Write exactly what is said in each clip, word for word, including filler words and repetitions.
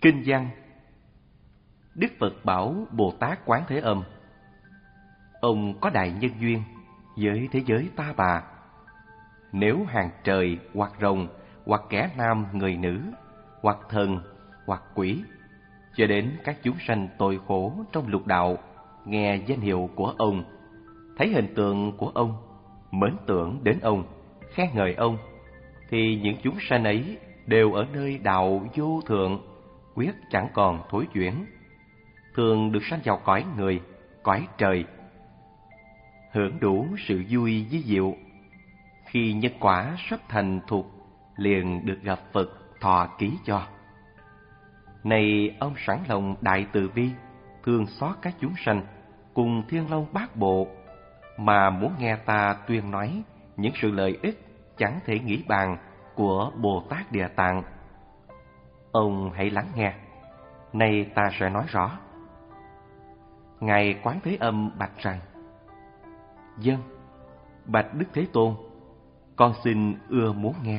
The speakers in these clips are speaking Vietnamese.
Kinh văn. Đức Phật bảo Bồ Tát Quán Thế Âm: ông có đại nhân duyên với thế giới ta bà. Nếu hàng trời hoặc rồng, hoặc kẻ nam người nữ, hoặc thần, hoặc quỷ, cho đến các chúng sanh tội khổ trong lục đạo, nghe danh hiệu của ông, thấy hình tượng của ông, mến tưởng đến ông, khen ngợi ông, thì những chúng sanh ấy đều ở nơi đạo vô thượng, quyết chẳng còn thối chuyển, thường được sanh vào cõi người, cõi trời, hưởng đủ sự vui vi diệu. Khi nhân quả sắp thành thục, liền được gặp Phật thọ ký cho. Này ông sẵn lòng đại từ bi, thương xót các chúng sanh, cùng Thiên Long Bát Bộ, mà muốn nghe ta tuyên nói những sự lợi ích chẳng thể nghĩ bàn của Bồ Tát Địa Tạng. Ông hãy lắng nghe, nay ta sẽ nói rõ. Ngài Quán Thế Âm bạch rằng: Vâng, bạch Đức Thế Tôn, con xin ưa muốn nghe.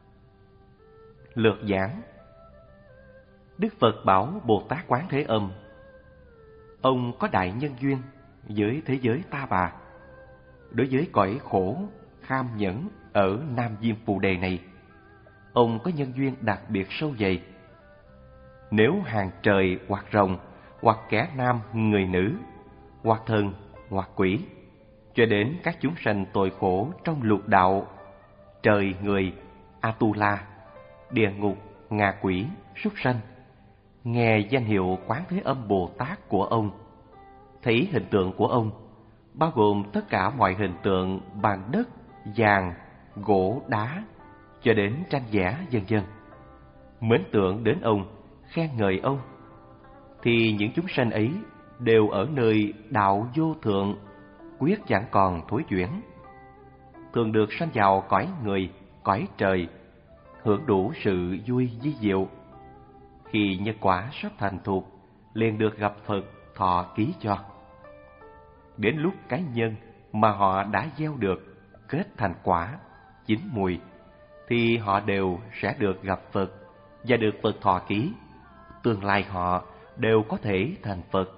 Lược giảng. Đức Phật bảo Bồ Tát Quán Thế Âm: ông có đại nhân duyên với thế giới ta bà. Đối với cõi khổ, kham nhẫn ở Nam Diêm Phù Đề này, ông có nhân duyên đặc biệt sâu dày. Nếu hàng trời hoặc rồng, hoặc kẻ nam người nữ, hoặc thần, hoặc quỷ, cho đến các chúng sanh tội khổ trong lục đạo, trời người, Atula, địa ngục, ngạ quỷ, súc sanh, nghe danh hiệu Quán Thế Âm Bồ Tát của ông, thấy hình tượng của ông, bao gồm tất cả mọi hình tượng bằng đất, vàng, gỗ, đá, cho đến tranh vẽ vân vân, mến tưởng đến ông, khen ngợi ông, thì những chúng sanh ấy đều ở nơi đạo vô thượng, quyết chẳng còn thối chuyển, thường được sanh vào cõi người, cõi trời, hưởng đủ sự vui vi diệu. Khi nhân quả sắp thành thục, liền được gặp Phật thọ ký cho. Đến lúc cái nhân mà họ đã gieo được kết thành quả, chín mùi, thì họ đều sẽ được gặp Phật và được Phật thọ ký. Tương lai họ đều có thể thành Phật.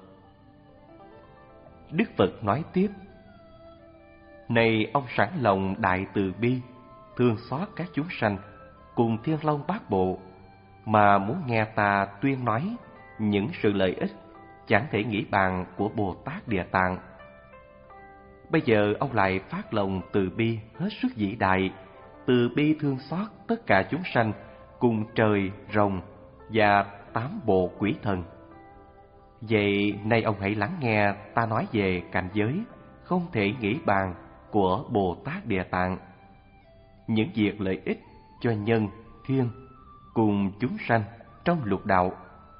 Đức Phật nói tiếp: này ông sẵn lòng đại từ bi, thương xót các chúng sanh, cùng Thiên Long Bát Bộ, mà muốn nghe ta tuyên nói những sự lợi ích chẳng thể nghĩ bàn của Bồ Tát Địa Tạng. Bây giờ ông lại phát lòng từ bi hết sức vĩ đại, từ bi thương xót tất cả chúng sanh, cùng trời, rồng và tám bộ quỷ thần. Vậy nay ông hãy lắng nghe ta nói về cảnh giới không thể nghĩ bàn của Bồ Tát Địa Tạng, những việc lợi ích cho nhân, thiên cùng chúng sanh trong lục đạo.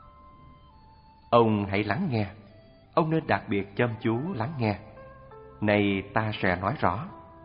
Ông hãy lắng nghe, ông nên đặc biệt chăm chú lắng nghe. Này ta sẽ nói rõ.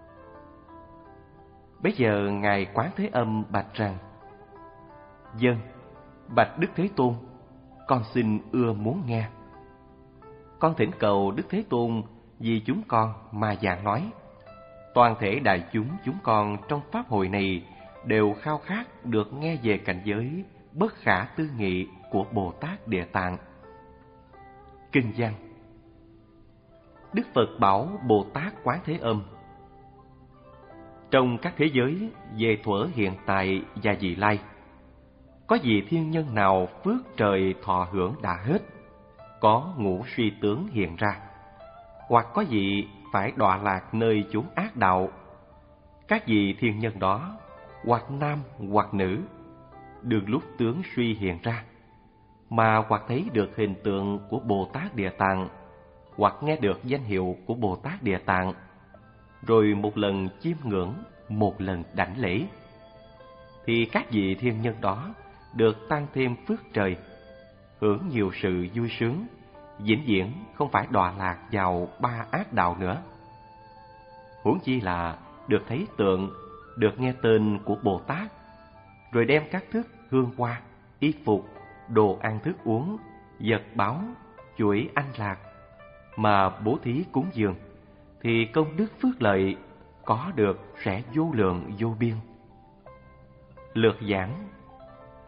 Bây giờ Ngài Quán Thế Âm bạch rằng: Vâng, bạch Đức Thế Tôn, con xin ưa muốn nghe. Con thỉnh cầu Đức Thế Tôn vì chúng con mà giảng nói. Toàn thể đại chúng chúng con trong pháp hội này đều khao khát được nghe về cảnh giới bất khả tư nghị của Bồ Tát Địa Tạng. Kinh văn. Đức Phật bảo Bồ Tát Quán Thế Âm: trong các thế giới về thuở hiện tại và vị lai, có vị thiên nhân nào phước trời thọ hưởng đã hết, có ngũ suy tướng hiện ra, hoặc có vị phải đọa lạc nơi chốn ác đạo. Các vị thiên nhân đó, hoặc nam hoặc nữ, đường lúc tướng suy hiện ra, mà hoặc thấy được hình tượng của Bồ Tát Địa Tạng, hoặc nghe được danh hiệu của Bồ Tát Địa Tạng, rồi một lần chiêm ngưỡng, một lần đảnh lễ, thì các vị thiên nhân đó được tăng thêm phước trời, hưởng nhiều sự vui sướng, vĩnh viễn không phải đọa lạc vào ba ác đạo nữa. Huống chi là được thấy tượng, được nghe tên của Bồ Tát, rồi đem các thức hương hoa, y phục, đồ ăn thức uống, vật báo, chuỗi anh lạc mà bố thí cúng dường, thì công đức phước lợi có được sẽ vô lượng vô biên. Lược giảng.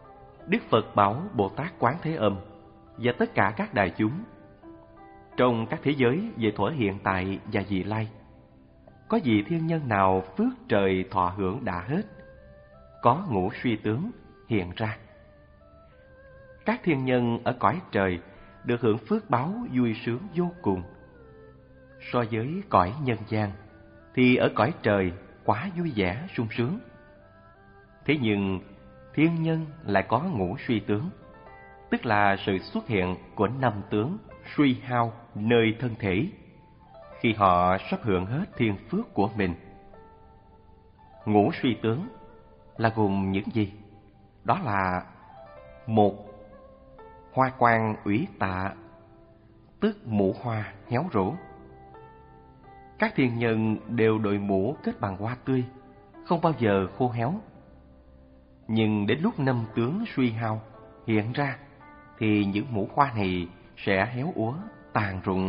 Đức Phật Bảo Bồ Tát Quán Thế Âm và tất cả các đại chúng trong các thế giới về thuở hiện tại và vị lai, có vị thiên nhân nào phước trời thọ hưởng đã hết, có ngũ suy tướng hiện ra. Các thiên nhân ở cõi trời được hưởng phước báo vui sướng vô cùng. So với cõi nhân gian thì ở cõi trời quá vui vẻ sung sướng. Thế nhưng thiên nhân lại có ngũ suy tướng, tức là sự xuất hiện của năm tướng suy hao nơi thân thể khi họ sắp hưởng hết thiên phước của mình. Ngũ suy tướng là gồm những gì? Đó là: một, hoa quang ủy tạ, tức mũ hoa héo rũ. Các thiên nhân đều đội mũ kết bằng hoa tươi, không bao giờ khô héo. Nhưng đến lúc năm tướng suy hao hiện ra thì những mũ hoa này sẽ héo úa, tàn rụng.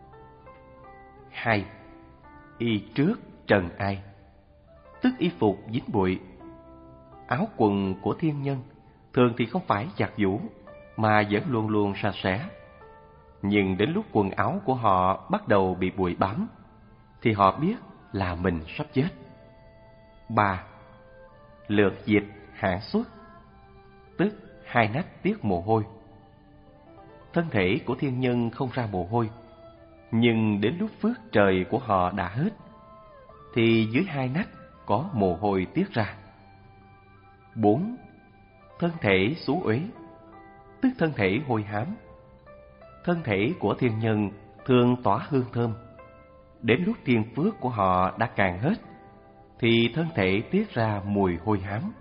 Hai, y trước trần ai, tức y phục dính bụi. Áo quần của thiên nhân thường thì không phải giặt giũ mà vẫn luôn luôn sạch sẽ. Nhưng đến lúc quần áo của họ bắt đầu bị bụi bám thì họ biết là mình sắp chết. Ba, lượt dịch hạ xuất, tức hai nách tiết mồ hôi. Thân thể của thiên nhân không ra mồ hôi, nhưng đến lúc phước trời của họ đã hết thì dưới hai nách có mồ hôi tiết ra. Bốn, thân thể xú uế, tức thân thể hôi hám. Thân thể của thiên nhân thường tỏa hương thơm. Đến lúc thiên phước của họ đã cạn hết thì thân thể tiết ra mùi hôi hám.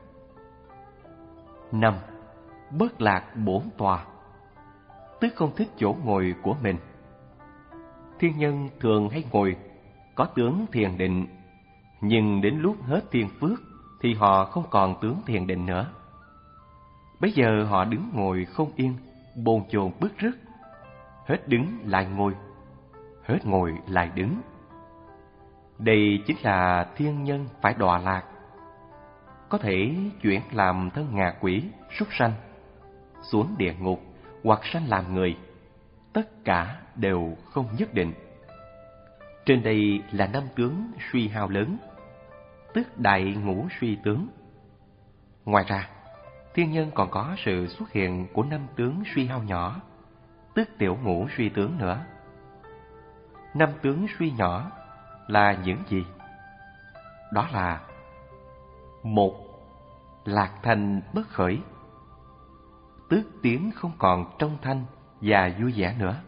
Năm, bất lạc bổn tòa, tức không thích chỗ ngồi của mình. Thiên nhân thường hay ngồi, có tướng thiền định, nhưng đến lúc hết thiên phước thì họ không còn tướng thiền định nữa. Bây giờ họ đứng ngồi không yên, bồn chồn bứt rứt, hết đứng lại ngồi, hết ngồi lại đứng. Đây chính là thiên nhân phải đọa lạc, có thể chuyển làm thân ngạ quỷ, súc sanh, xuống địa ngục hoặc sanh làm người. Tất cả đều không nhất định. Trên đây là năm tướng suy hao lớn, tức đại ngũ suy tướng. Ngoài ra, thiên nhân còn có sự xuất hiện của năm tướng suy hao nhỏ, tức tiểu ngũ suy tướng nữa. Năm tướng suy nhỏ là những gì? Đó là: một, lạc thanh bất khởi, tức tiếng không còn trong thanh và vui vẻ nữa.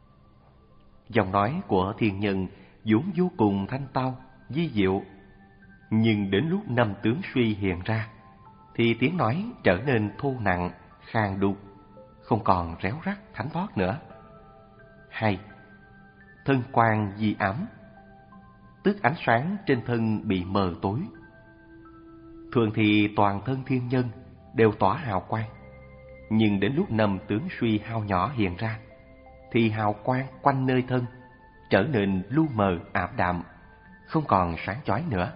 Giọng nói của thiên nhân vốn vô cùng thanh tao, vi diệu, nhưng đến lúc năm tướng suy hiện ra thì tiếng nói trở nên thô nặng, khàn đục, không còn réo rắt thánh thót nữa. Hai, thân quang di ám, tức ánh sáng trên thân bị mờ tối. Thường thì toàn thân thiên nhân đều tỏa hào quang, nhưng đến lúc năm tướng suy hao nhỏ hiện ra thì hào quang quanh nơi thân trở nên lu mờ ảm đạm, không còn sáng chói nữa.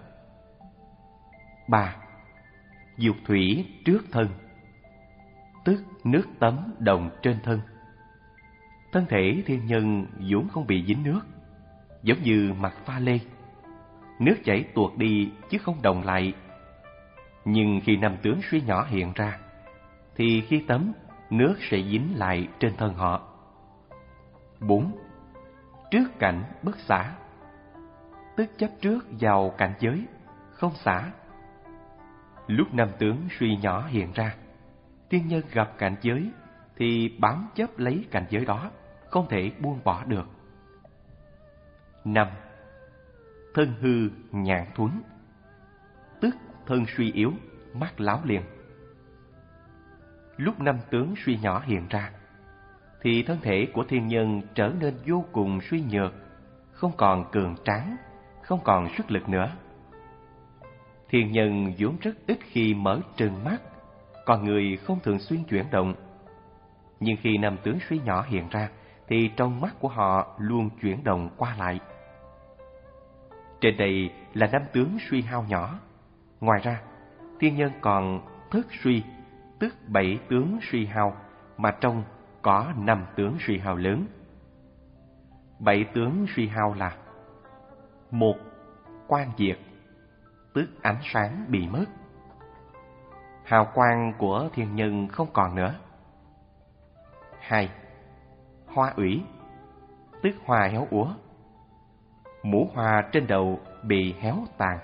Ba, dục thủy trước thân, tức nước tắm đồng trên thân. Thân thể thiên nhân vốn không bị dính nước, giống như mặt pha lê, nước chảy tuột đi chứ không đồng lại. Nhưng khi năm tướng suy nhỏ hiện ra thì khi tắm, nước sẽ dính lại trên thân họ. Bốn, trước cảnh bất xả, tức chấp trước vào cảnh giới, không xả. Lúc năm tướng suy nhỏ hiện ra, thiên nhân gặp cảnh giới thì bám chấp lấy cảnh giới đó, không thể buông bỏ được. Năm, thân hư nhạn thuấn, tức thân suy yếu, mắt láo liền. Lúc năm tướng suy nhỏ hiện ra thì thân thể của thiên nhân trở nên vô cùng suy nhược, không còn cường tráng, không còn sức lực nữa. Thiên nhân vốn rất ít khi mở trừng mắt, còn người không thường xuyên chuyển động. Nhưng khi năm tướng suy nhỏ hiện ra thì trong mắt của họ luôn chuyển động qua lại. Trên đây là năm tướng suy hao nhỏ. Ngoài ra, thiên nhân còn thất suy, tức bảy tướng suy hao, mà trong có năm tướng suy hao lớn. Bảy tướng suy hao là: một. Quang diệt, tức ánh sáng bị mất. Hào quang của thiên nhân không còn nữa. Hai. Hoa ủy, tức hoa héo úa. Mũ hoa trên đầu bị héo tàn.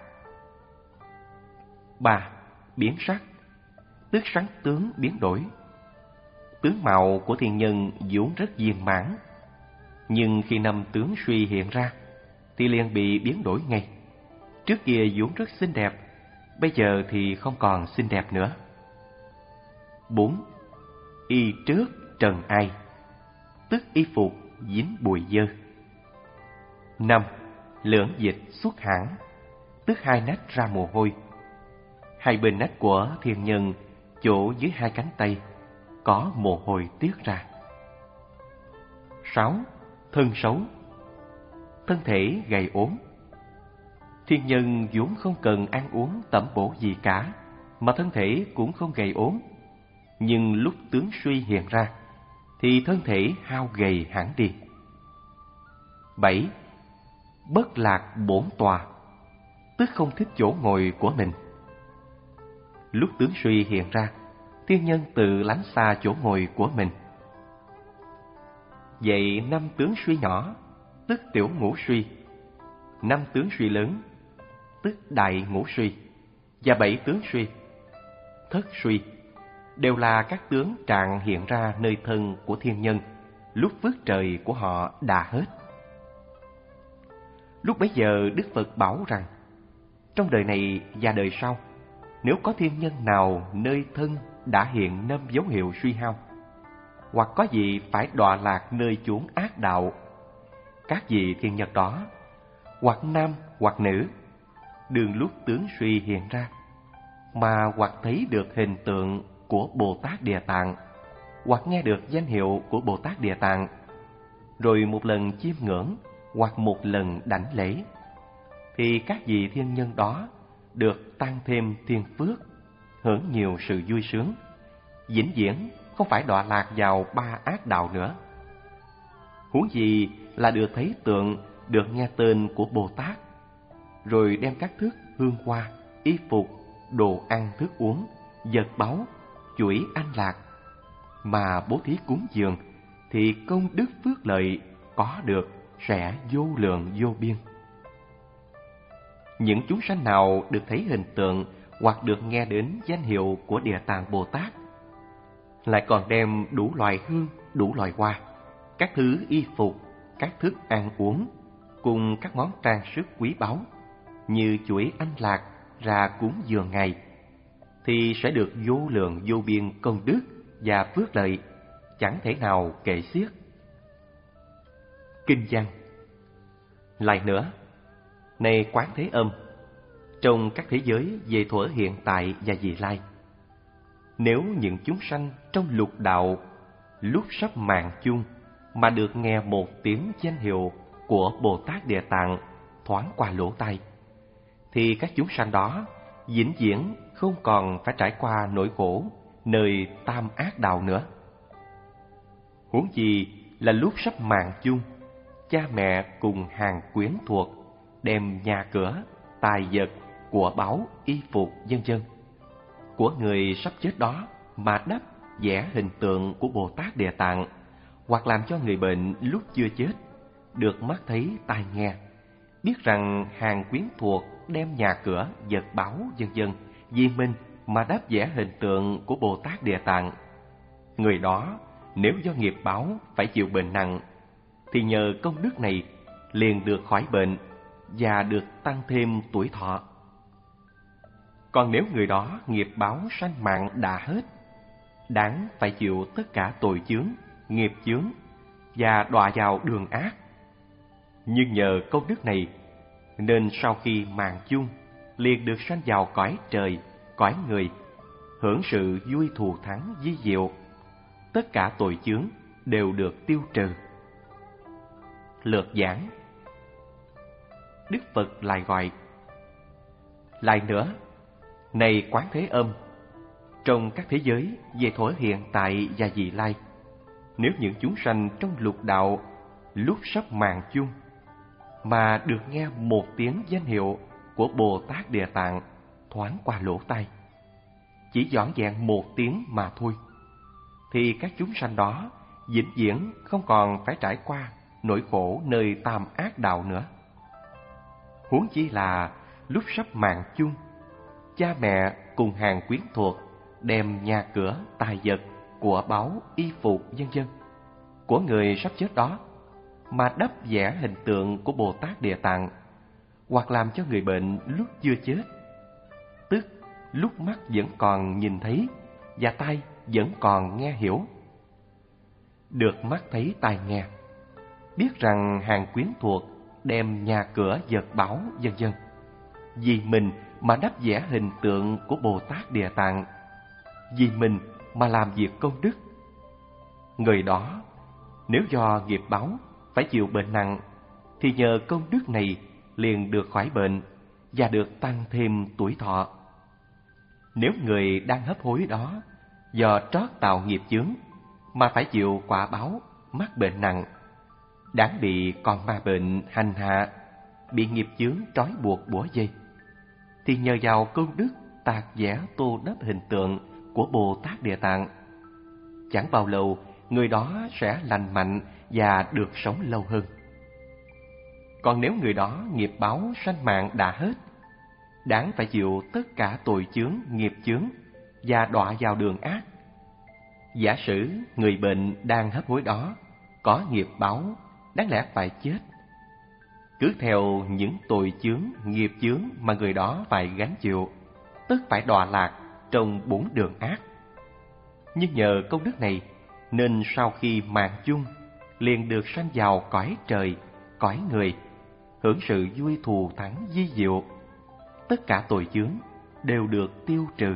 Ba. Biến sắc, tức sắc tướng biến đổi. Tướng mạo của thiên nhân vốn rất viên mãn, nhưng khi năm tướng suy hiện ra thì liền bị biến đổi ngay. Trước kia vốn rất xinh đẹp, bây giờ thì không còn xinh đẹp nữa. Bốn. Y trước trần ai, tức y phục dính bụi dơ. Năm. Lưỡng dịch xuất hẳn, tức hai nách ra mồ hôi. Hai bên nách của thiên nhân, chỗ dưới hai cánh tay, có mồ hôi tiết ra. Sáu. Thân xấu, thân thể gầy ốm. Thiên nhân vốn không cần ăn uống tẩm bổ gì cả, mà thân thể cũng không gầy ốm. Nhưng lúc tướng suy hiện ra, thì thân thể hao gầy hẳn đi. Bảy. Bất lạc bổn tòa, tức không thích chỗ ngồi của mình. Lúc tướng suy hiện ra, thiên nhân tự lánh xa chỗ ngồi của mình. Vậy năm tướng suy nhỏ, tức tiểu ngũ suy. Năm tướng suy lớn, tức đại ngũ suy. Và bảy tướng suy, thất suy, đều là các tướng trạng hiện ra nơi thân của thiên nhân lúc phước trời của họ đã hết. Lúc bấy giờ Đức Phật bảo rằng, trong đời này và đời sau, nếu có thiên nhân nào nơi thân đã hiện năm dấu hiệu suy hao, hoặc có gì phải đọa lạc nơi chốn ác đạo, các vị thiên nhân đó, hoặc nam hoặc nữ, đương lúc tướng suy hiện ra, mà hoặc thấy được hình tượng của Bồ Tát Địa Tạng, hoặc nghe được danh hiệu của Bồ Tát Địa Tạng, rồi một lần chiêm ngưỡng hoặc một lần đảnh lễ, thì các vị thiên nhân đó được tăng thêm thiên phước, hưởng nhiều sự vui sướng, vĩnh viễn không phải đọa lạc vào ba ác đạo nữa. Huống gì là được thấy tượng, được nghe tên của Bồ Tát, rồi đem các thức hương hoa, y phục, đồ ăn thức uống, vật báu, chuỗi anh lạc mà bố thí cúng dường, thì công đức phước lợi có được sẽ vô lượng vô biên. Những chúng sanh nào được thấy hình tượng hoặc được nghe đến danh hiệu của Địa Tạng Bồ Tát, lại còn đem đủ loại hương, đủ loại hoa, các thứ y phục, các thức ăn uống, cùng các món trang sức quý báu như chuỗi anh lạc ra cúng dường Ngài, thì sẽ được vô lượng vô biên công đức và phước lợi, chẳng thể nào kể xiết. Kinh văn. Lại nữa, này Quán Thế Âm, trong các thế giới về thuở hiện tại và vị lai, nếu những chúng sanh trong lục đạo lúc sắp mạng chung mà được nghe một tiếng danh hiệu của Bồ Tát Địa Tạng thoáng qua lỗ tai, thì các chúng sanh đó vĩnh viễn không còn phải trải qua nỗi khổ nơi tam ác đạo nữa. Huống chi là lúc sắp mạng chung, cha mẹ cùng hàng quyến thuộc đem nhà cửa, tài vật, của báu, y phục, vân vân của người sắp chết đó mà đắp vẽ hình tượng của Bồ Tát Địa Tạng, hoặc làm cho người bệnh lúc chưa chết được mắt thấy tai nghe, biết rằng hàng quyến thuộc đem nhà cửa, vật báu, vân vân di minh mà đắp vẽ hình tượng của Bồ Tát Địa Tạng. Người đó nếu do nghiệp báo phải chịu bệnh nặng, thì nhờ công đức này liền được khỏi bệnh và được tăng thêm tuổi thọ. Còn nếu người đó nghiệp báo sanh mạng đã hết, đáng phải chịu tất cả tội chướng, nghiệp chướng và đọa vào đường ác. Nhưng nhờ công đức này, nên sau khi mạng chung liền được sanh vào cõi trời, cõi người, hưởng sự vui thù thắng vi diệu. Tất cả tội chướng đều được tiêu trừ. Lược giảng. Đức Phật lại gọi. Lại nữa, này Quán Thế Âm, Trong các thế giới về thuở hiện tại và vị lai, nếu những chúng sanh trong lục đạo lúc sắp màng chung mà được nghe một tiếng danh hiệu của Bồ Tát Địa Tạng thoáng qua lỗ tai, chỉ vỏn vẹn một tiếng mà thôi, thì các chúng sanh đó vĩnh viễn không còn phải trải qua nỗi khổ nơi tam ác đạo nữa. Huống chi là lúc sắp màng chung, cha mẹ cùng hàng quyến thuộc đem nhà cửa, tài vật, của báu, y phục vân vân của người sắp chết đó mà đắp vẽ hình tượng của Bồ Tát Địa Tạng, hoặc làm cho người bệnh lúc chưa chết, tức lúc mắt vẫn còn nhìn thấy và tai vẫn còn nghe hiểu. Được mắt thấy tai nghe, biết rằng hàng quyến thuộc đem nhà cửa, vật báu vân vân vì mình mà đắp vẽ hình tượng của Bồ Tát Địa Tạng, vì mình mà làm việc công đức. Người đó nếu do nghiệp báo phải chịu bệnh nặng, thì nhờ công đức này liền được khỏi bệnh và được tăng thêm tuổi thọ. Nếu người đang hấp hối đó do trót tạo nghiệp chướng mà phải chịu quả báo mắc bệnh nặng, đáng bị con ma bệnh hành hạ, bị nghiệp chướng trói buộc bủa dây, thì nhờ vào công đức tạc vẽ tô đắp hình tượng của Bồ Tát Địa Tạng, chẳng bao lâu người đó sẽ lành mạnh và được sống lâu hơn. Còn nếu người đó nghiệp báo sanh mạng đã hết, đáng phải chịu tất cả tội chướng, nghiệp chướng và đọa vào đường ác. Giả sử người bệnh đang hấp hối đó có nghiệp báo, đáng lẽ phải chết. Cứ theo những tội chướng, nghiệp chướng mà người đó phải gánh chịu, tức phải đọa lạc trong bốn đường ác. Nhưng nhờ công đức này nên sau khi mạng chung liền được sanh vào cõi trời, cõi người, hưởng sự vui thù thắng vi diệu. Tất cả tội chướng đều được tiêu trừ.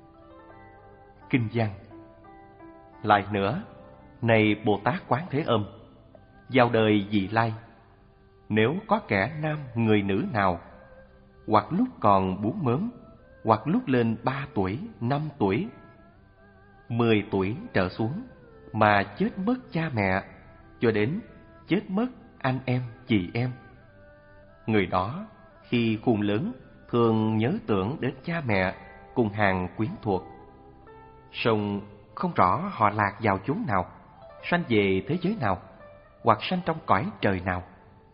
Kinh văn. Lại nữa, này Bồ Tát Quán Thế Âm, vào đời vị lai, nếu có kẻ nam người nữ nào, hoặc lúc còn bú mớm, hoặc lúc lên ba tuổi, năm tuổi, mười tuổi trở xuống, mà chết mất cha mẹ, cho đến chết mất anh em, chị em, người đó khi khôn lớn thường nhớ tưởng đến cha mẹ cùng hàng quyến thuộc, song không rõ họ lạc vào chốn nào, sanh về thế giới nào, hoặc sanh trong cõi trời nào.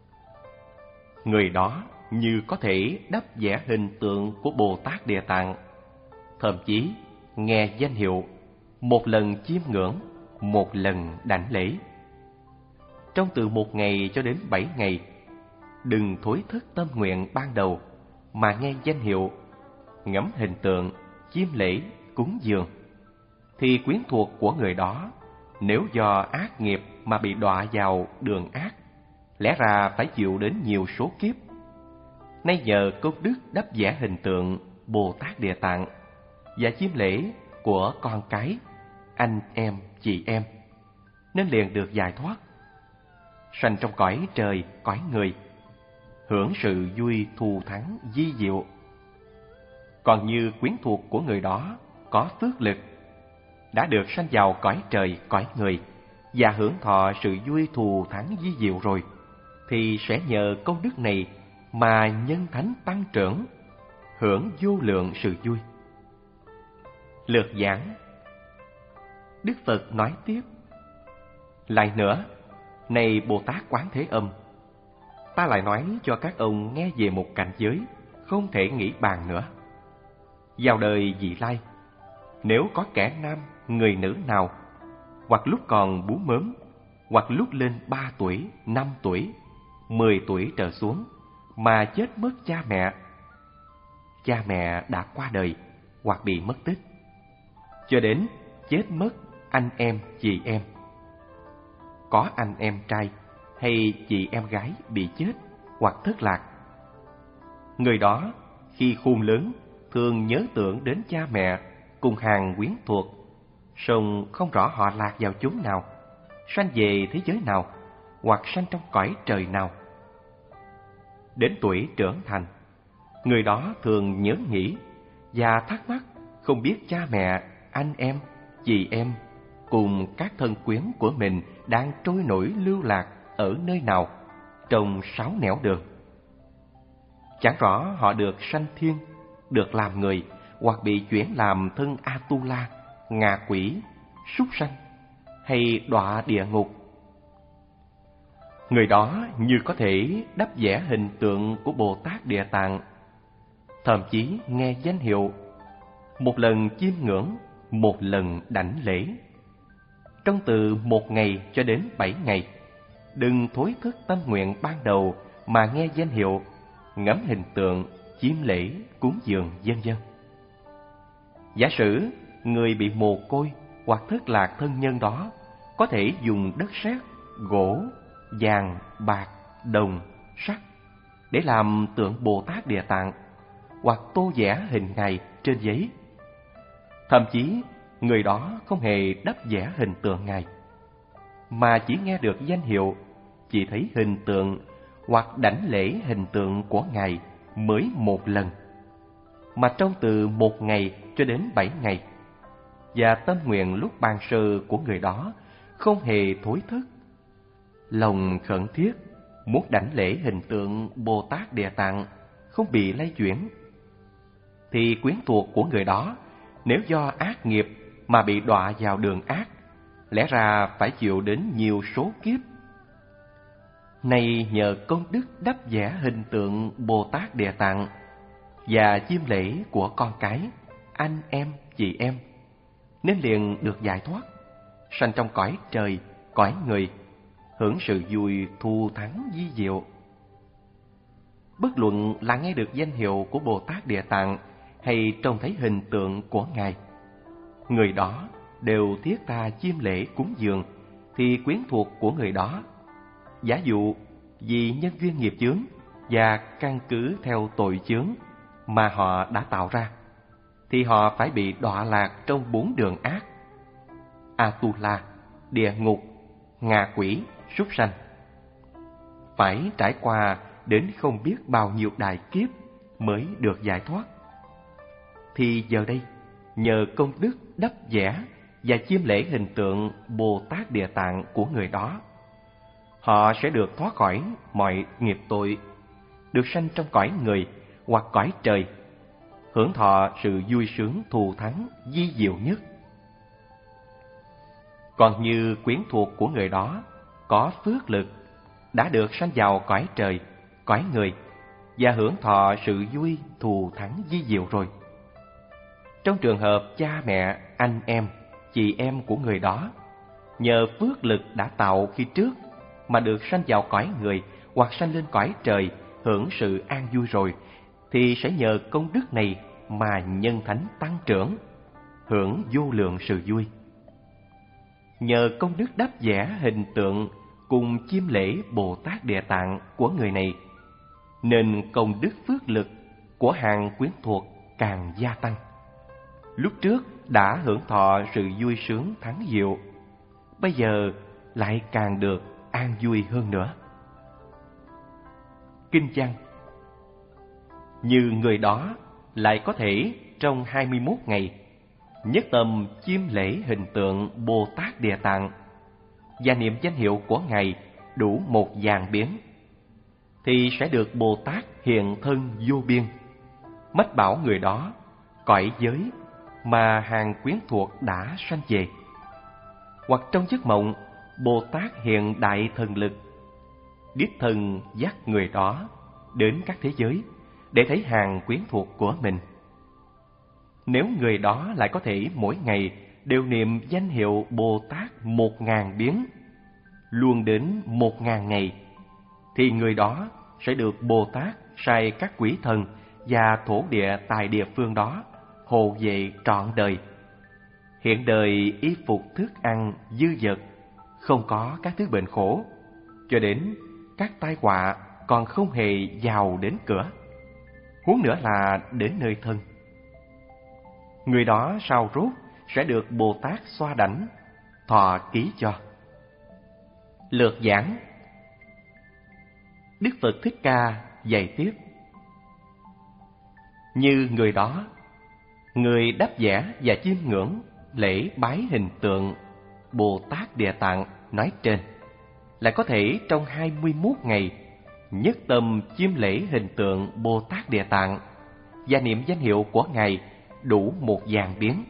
Người đó như có thể đắp vẽ hình tượng của Bồ Tát Địa Tạng, thậm chí nghe danh hiệu, một lần chiêm ngưỡng, một lần đảnh lễ. Trong từ một ngày cho đến bảy ngày, đừng thối thức tâm nguyện ban đầu mà nghe danh hiệu, ngắm hình tượng, chiêm lễ, cúng dường, thì quyến thuộc của người đó nếu do ác nghiệp mà bị đọa vào đường ác, lẽ ra phải chịu đến nhiều số kiếp. Nay nhờ công đức đắp vẽ hình tượng Bồ Tát Địa Tạng và chiêm lễ của con cái, anh em, chị em, nên liền được giải thoát, sanh trong cõi trời, cõi người, hưởng sự vui thù thắng vi diệu. Còn như quyến thuộc của người đó có phước lực, đã được sanh vào cõi trời, cõi người và hưởng thọ sự vui thù thắng vi diệu rồi, thì sẽ nhờ công đức này mà nhân thánh tăng trưởng, hưởng vô lượng sự vui. Lược giảng. Đức Phật nói tiếp: lại nữa, này Bồ Tát Quán Thế Âm, ta lại nói cho các ông nghe về một cảnh giới không thể nghĩ bàn nữa. Vào đời vị lai, nếu có kẻ nam người nữ nào, hoặc lúc còn bú mớm, hoặc lúc lên ba tuổi, năm tuổi, mười tuổi trở xuống, mà chết mất cha mẹ, cha mẹ đã qua đời hoặc bị mất tích, cho đến chết mất anh em, chị em, có anh em trai hay chị em gái bị chết hoặc thất lạc, người đó khi khôn lớn thường nhớ tưởng đến cha mẹ cùng hàng quyến thuộc, song không rõ họ lạc vào chốn nào, sanh về thế giới nào, hoặc sanh trong cõi trời nào. Đến tuổi trưởng thành, người đó thường nhớ nghĩ và thắc mắc không biết cha mẹ anh em, chị em cùng các thân quyến của mình đang trôi nổi lưu lạc ở nơi nào trong sáu nẻo đường. Chẳng rõ họ được sanh thiên, được làm người, hoặc bị chuyển làm thân Atula, ngạ quỷ, súc sanh hay đọa địa ngục. Người đó như có thể đắp vẽ hình tượng của Bồ Tát Địa Tạng, thậm chí nghe danh hiệu, một lần chiêm ngưỡng, một lần đảnh lễ. Trong từ một ngày cho đến bảy ngày, đừng thối thức tâm nguyện ban đầu mà nghe danh hiệu, ngắm hình tượng, chiêm lễ, cúng dường vân vân. Giả sử người bị mồ côi hoặc thất lạc thân nhân đó có thể dùng đất sét, gỗ, vàng, bạc, đồng, sắt để làm tượng Bồ Tát Địa Tạng, hoặc tô vẽ hình Ngài trên giấy. Thậm chí người đó không hề đắp vẽ hình tượng Ngài, mà chỉ nghe được danh hiệu, chỉ thấy hình tượng hoặc đảnh lễ hình tượng của Ngài mới một lần, mà trong từ một ngày cho đến bảy ngày, và tâm nguyện lúc ban sơ của người đó không hề thối thức. Lòng khẩn thiết muốn đảnh lễ hình tượng Bồ Tát Địa Tạng không bị lay chuyển, thì quyến thuộc của người đó nếu do ác nghiệp mà bị đọa vào đường ác, lẽ ra phải chịu đến nhiều số kiếp. Này nhờ công đức đắp vẽ hình tượng Bồ Tát Địa Tạng và chiêm lễ của con cái, anh em, chị em, nên liền được giải thoát, sanh trong cõi trời, cõi người, hưởng sự vui thù thắng vi diệu. Bất luận là nghe được danh hiệu của Bồ Tát Địa Tạng hay trông thấy hình tượng của Ngài, người đó đều thiết tha chiêm lễ cúng dường, thì quyến thuộc của người đó, giả dụ vì nhân duyên nghiệp chướng và căn cứ theo tội chướng mà họ đã tạo ra, thì họ phải bị đọa lạc trong bốn đường ác: Atula, địa ngục, ngạ quỷ, súc sanh, phải trải qua đến không biết bao nhiêu đại kiếp mới được giải thoát. Thì giờ đây, nhờ công đức đắp vẽ và chiêm lễ hình tượng Bồ Tát Địa Tạng của người đó, họ sẽ được thoát khỏi mọi nghiệp tội, được sanh trong cõi người hoặc cõi trời, hưởng thọ sự vui sướng thù thắng vi diệu nhất. Còn như quyến thuộc của người đó có phước lực, đã được sanh vào cõi trời, cõi người và hưởng thọ sự vui thù thắng vi diệu rồi. Trong trường hợp cha mẹ, anh em, chị em của người đó nhờ phước lực đã tạo khi trước mà được sanh vào cõi người hoặc sanh lên cõi trời, hưởng sự an vui rồi, thì sẽ nhờ công đức này mà nhân thánh tăng trưởng, hưởng vô lượng sự vui. Nhờ công đức đắp vẽ hình tượng cùng chiêm lễ Bồ Tát Địa Tạng của người này, nên công đức phước lực của hàng quyến thuộc càng gia tăng. Lúc trước đã hưởng thọ sự vui sướng thắng diệu, bây giờ lại càng được an vui hơn nữa. Kinh văn: như người đó lại có thể trong hai mươi mốt ngày nhất tâm chiêm lễ hình tượng Bồ Tát Địa Tạng và niệm danh hiệu của Ngài đủ một vạn biến, thì sẽ được Bồ Tát hiện thân vô biên, mách bảo người đó cõi giới mà hàng quyến thuộc đã sanh về. Hoặc trong giấc mộng, Bồ Tát hiện đại thần lực, đích thân dắt người đó đến các thế giới để thấy hàng quyến thuộc của mình. Nếu người đó lại có thể mỗi ngày đều niệm danh hiệu Bồ Tát một ngàn biến, luôn đến một ngàn ngày, thì người đó sẽ được Bồ Tát sai các quỷ thần và thổ địa tại địa phương đó hộ vệ trọn đời. Hiện đời y phục thức ăn dư dật, không có các thứ bệnh khổ, cho đến các tai họa còn không hề vào đến cửa, huống nữa là đến nơi thân. Người đó sau rốt sẽ được Bồ Tát xoa đảnh, thọ ký cho. Lược giảng. Đức Phật Thích Ca dạy tiếp: như người đó, người đắp vẽ và chiêm ngưỡng lễ bái hình tượng Bồ Tát Địa Tạng nói trên, lại có thể trong hai mươi mốt ngày nhất tâm chiêm lễ hình tượng Bồ Tát Địa Tạng và niệm danh hiệu của Ngài đủ một vạn biến.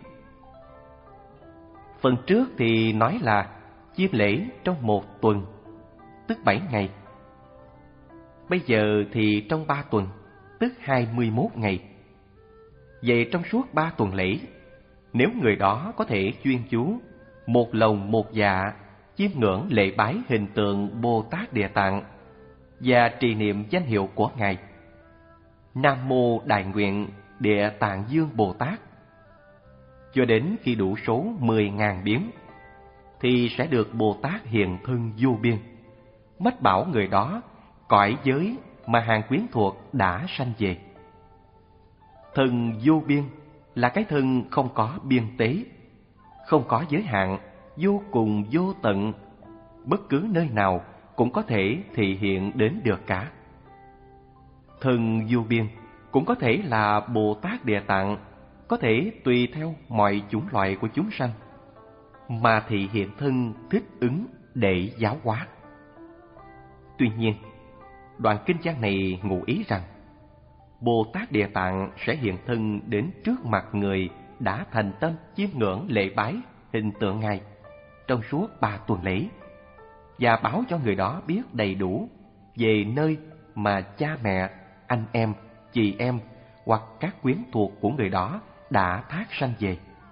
Phần trước thì nói là chiêm lễ trong một tuần, tức bảy ngày. Bây giờ thì trong ba tuần, tức hai mươi mốt ngày. Vậy trong suốt ba tuần lễ, nếu người đó có thể chuyên chú, một lòng một dạ, chiêm ngưỡng lễ bái hình tượng Bồ Tát Địa Tạng và trì niệm danh hiệu của Ngài Nam Mô Đại Nguyện Địa Tạng Dương Bồ Tát, cho đến khi đủ số mười ngàn biến, thì sẽ được Bồ Tát hiện thân vô biên, mách bảo người đó cõi giới mà hàng quyến thuộc đã sanh về. Thân vô biên là cái thân không có biên tế, không có giới hạn, vô cùng vô tận, bất cứ nơi nào cũng có thể thị hiện đến được cả. Thân vô biên cũng có thể là Bồ Tát Địa Tạng, có thể tùy theo mọi chủng loại của chúng sanh mà thị hiện thân thích ứng để giáo hóa. Tuy nhiên, đoạn kinh văn này ngụ ý rằng Bồ Tát Địa Tạng sẽ hiện thân đến trước mặt người đã thành tâm chiêm ngưỡng lễ bái hình tượng Ngài trong suốt ba tuần lễ, và báo cho người đó biết đầy đủ về nơi mà cha mẹ, anh em, chị em hoặc các quyến thuộc của người đó đã thác sanh về.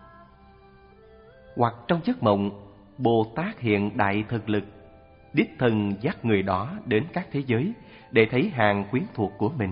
Hoặc trong giấc mộng, Bồ Tát hiện đại thực lực, đích thân dắt người đó đến các thế giới để thấy hàng quyến thuộc của mình.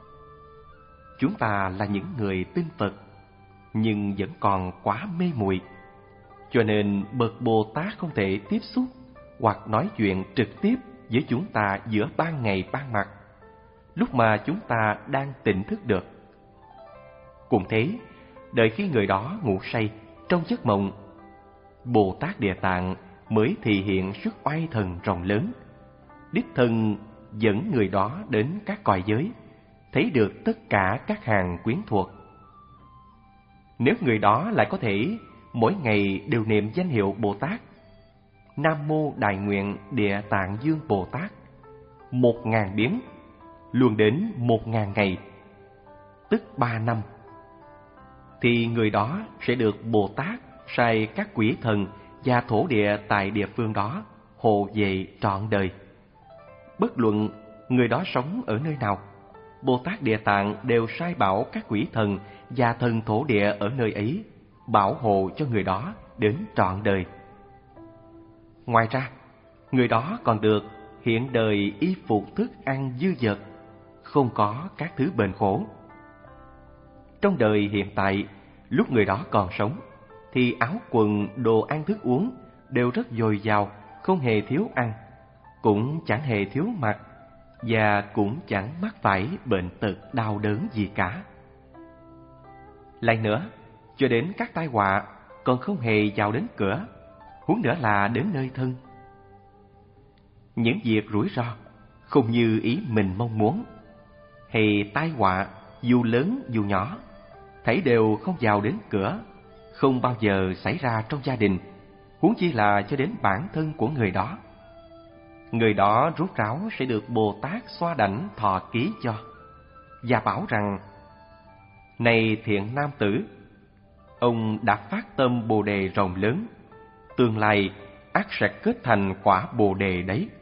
Chúng ta là những người tin Phật, nhưng vẫn còn quá mê muội, cho nên bậc Bồ Tát không thể tiếp xúc hoặc nói chuyện trực tiếp với chúng ta giữa ban ngày ban mặt, lúc mà chúng ta đang tỉnh thức được. Cũng thế, đợi khi người đó ngủ say trong giấc mộng, Bồ Tát Địa Tạng mới thị hiện sức oai thần rộng lớn, đích thân dẫn người đó đến các cõi giới, thấy được tất cả các hàng quyến thuộc. Nếu người đó lại có thể mỗi ngày đều niệm danh hiệu Bồ Tát Nam Mô Đại Nguyện Địa Tạng Dương Bồ Tát một ngàn biến, luôn đến một ngàn ngày, tức ba năm, thì người đó sẽ được Bồ Tát sai các quỷ thần và thổ địa tại địa phương đó hộ vệ trọn đời. Bất luận người đó sống ở nơi nào, Bồ Tát Địa Tạng đều sai bảo các quỷ thần và thần thổ địa ở nơi ấy bảo hộ cho người đó đến trọn đời. Ngoài ra, người đó còn được hiện đời y phục thức ăn dư dật, không có các thứ bền khổ. Trong đời hiện tại, lúc người đó còn sống, thì áo quần, đồ ăn thức uống đều rất dồi dào, không hề thiếu ăn, cũng chẳng hề thiếu mặc, và cũng chẳng mắc phải bệnh tật đau đớn gì cả. Lại nữa, cho đến các tai họa còn không hề vào đến cửa, huống nữa là đến nơi thân. Những việc rủi ro không như ý mình mong muốn, hay tai họa dù lớn dù nhỏ, thảy đều không vào đến cửa, không bao giờ xảy ra trong gia đình, huống chi là cho đến bản thân của người đó. Người đó rốt ráo sẽ được Bồ Tát xoa đảnh thọ ký cho, và bảo rằng: Này thiện nam tử, ông đã phát tâm Bồ Đề rộng lớn, tương lai ắt sẽ kết thành quả Bồ Đề đấy.